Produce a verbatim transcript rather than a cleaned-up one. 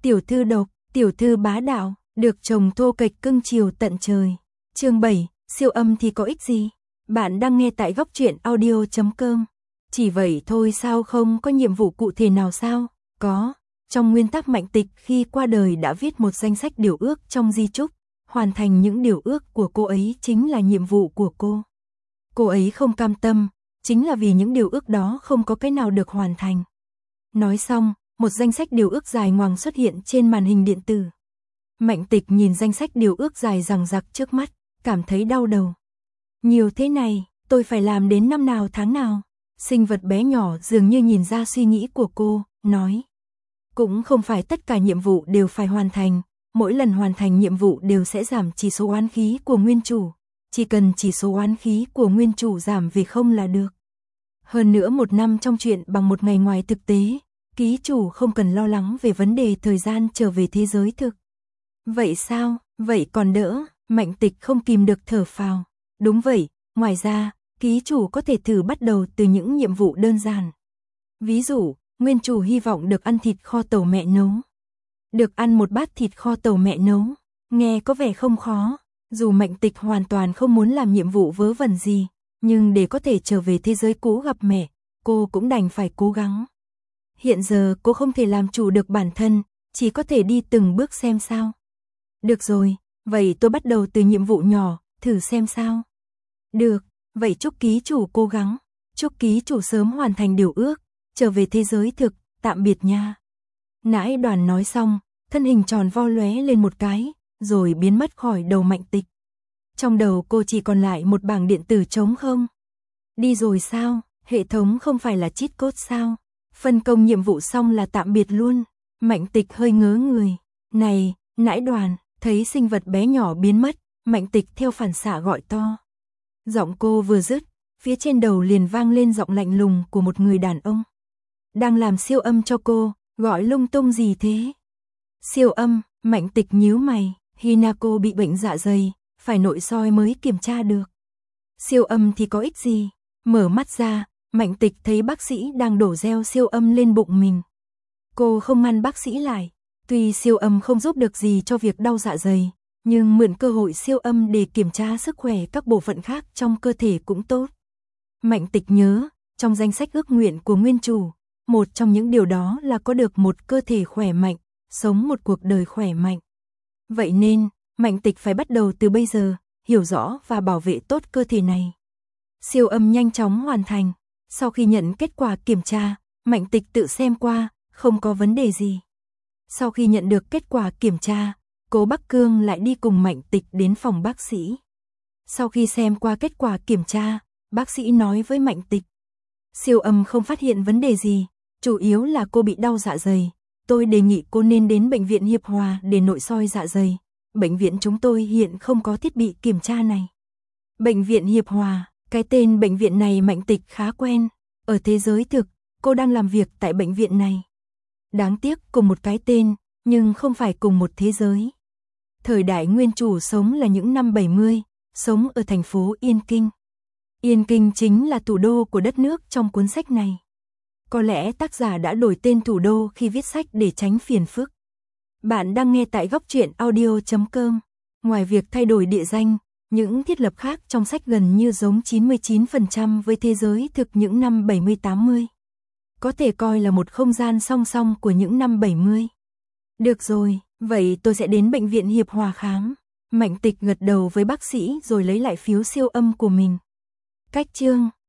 tiểu thư độc, tiểu thư bá đạo, được chồng thô kệch cưng chiều tận trời. Chương bảy, siêu âm thì có ích gì? Bạn đang nghe tại góc truyện audio chấm com. Chỉ vậy thôi sao, không có nhiệm vụ cụ thể nào sao? Có. Trong nguyên tắc Mạnh Tịch khi qua đời đã viết một danh sách điều ước trong di chúc, hoàn thành những điều ước của cô ấy chính là nhiệm vụ của cô. Cô ấy không cam tâm, chính là vì những điều ước đó không có cái nào được hoàn thành. Nói xong, một danh sách điều ước dài ngoằng xuất hiện trên màn hình điện tử. Mạnh Tịch nhìn danh sách điều ước dài dằng dặc trước mắt, cảm thấy đau đầu. Nhiều thế này, tôi phải làm đến năm nào tháng nào? Sinh vật bé nhỏ dường như nhìn ra suy nghĩ của cô, nói. Cũng không phải tất cả nhiệm vụ đều phải hoàn thành, mỗi lần hoàn thành nhiệm vụ đều sẽ giảm chỉ số oán khí của nguyên chủ. Chỉ cần chỉ số oán khí của nguyên chủ giảm về không là được. Hơn nữa một năm trong truyện bằng một ngày ngoài thực tế, ký chủ không cần lo lắng về vấn đề thời gian trở về thế giới thực. Vậy sao, vậy còn đỡ, Mạnh Tịch không kìm được thở phào. Đúng vậy, ngoài ra, ký chủ có thể thử bắt đầu từ những nhiệm vụ đơn giản. Ví dụ, nguyên chủ hy vọng được ăn thịt kho tàu mẹ nấu. Được ăn một bát thịt kho tàu mẹ nấu, nghe có vẻ không khó. Dù Mạnh Tịch hoàn toàn không muốn làm nhiệm vụ vớ vẩn gì, nhưng để có thể trở về thế giới cũ gặp mẹ, cô cũng đành phải cố gắng. Hiện giờ cô không thể làm chủ được bản thân, chỉ có thể đi từng bước xem sao. Được rồi, vậy tôi bắt đầu từ nhiệm vụ nhỏ, thử xem sao. Được, vậy chúc ký chủ cố gắng, chúc ký chủ sớm hoàn thành điều ước, trở về thế giới thực, tạm biệt nha. Nãi Đoàn nói xong, thân hình tròn vo lóe lên một cái, rồi biến mất khỏi đầu Mạnh Tịch. Trong đầu cô chỉ còn lại một bảng điện tử trống không. Đi rồi sao, hệ thống không phải là cheat code sao? Phân công nhiệm vụ xong là tạm biệt luôn. Mạnh Tịch hơi ngớ người. Này, Nãi Đoàn, thấy sinh vật bé nhỏ biến mất, Mạnh Tịch theo phản xạ gọi to. Giọng cô vừa dứt, phía trên đầu liền vang lên giọng lạnh lùng của một người đàn ông. Đang làm siêu âm cho cô, gọi lung tung gì thế? Siêu âm, Mạnh Tịch nhíu mày. Hinako bị bệnh dạ dày, phải nội soi mới kiểm tra được. Siêu âm thì có ích gì? Mở mắt ra, Mạnh Tịch thấy bác sĩ đang đổ gel siêu âm lên bụng mình. Cô không ngăn bác sĩ lại, tuy siêu âm không giúp được gì cho việc đau dạ dày, nhưng mượn cơ hội siêu âm để kiểm tra sức khỏe các bộ phận khác trong cơ thể cũng tốt. Mạnh Tịch nhớ, trong danh sách ước nguyện của nguyên chủ, một trong những điều đó là có được một cơ thể khỏe mạnh, sống một cuộc đời khỏe mạnh. Vậy nên, Mạnh Tịch phải bắt đầu từ bây giờ, hiểu rõ và bảo vệ tốt cơ thể này. Siêu âm nhanh chóng hoàn thành. Sau khi nhận kết quả kiểm tra, Mạnh Tịch tự xem qua, không có vấn đề gì. Sau khi nhận được kết quả kiểm tra, Cố Bắc Cương lại đi cùng Mạnh Tịch đến phòng bác sĩ. Sau khi xem qua kết quả kiểm tra, bác sĩ nói với Mạnh Tịch. Siêu âm không phát hiện vấn đề gì, chủ yếu là cô bị đau dạ dày. Tôi đề nghị cô nên đến bệnh viện Hiệp Hòa để nội soi dạ dày. Bệnh viện chúng tôi hiện không có thiết bị kiểm tra này. Bệnh viện Hiệp Hòa, cái tên bệnh viện này Mạnh Tịch khá quen. Ở thế giới thực, cô đang làm việc tại bệnh viện này. Đáng tiếc cùng một cái tên, nhưng không phải cùng một thế giới. Thời đại nguyên chủ sống là những năm bảy mươi, sống ở thành phố Yên Kinh. Yên Kinh chính là thủ đô của đất nước trong cuốn sách này. Có lẽ tác giả đã đổi tên thủ đô khi viết sách để tránh phiền phức. Bạn đang nghe tại góc truyện audio chấm com. Ngoài việc thay đổi địa danh, những thiết lập khác trong sách gần như giống chín mươi chín phần trăm với thế giới thực những năm bảy mươi tám mươi. Có thể coi là một không gian song song của những năm bảy mươi. Được rồi, vậy tôi sẽ đến bệnh viện Hiệp Hòa khám. Mạnh Tịch gật đầu với bác sĩ rồi lấy lại phiếu siêu âm của mình. Cách chương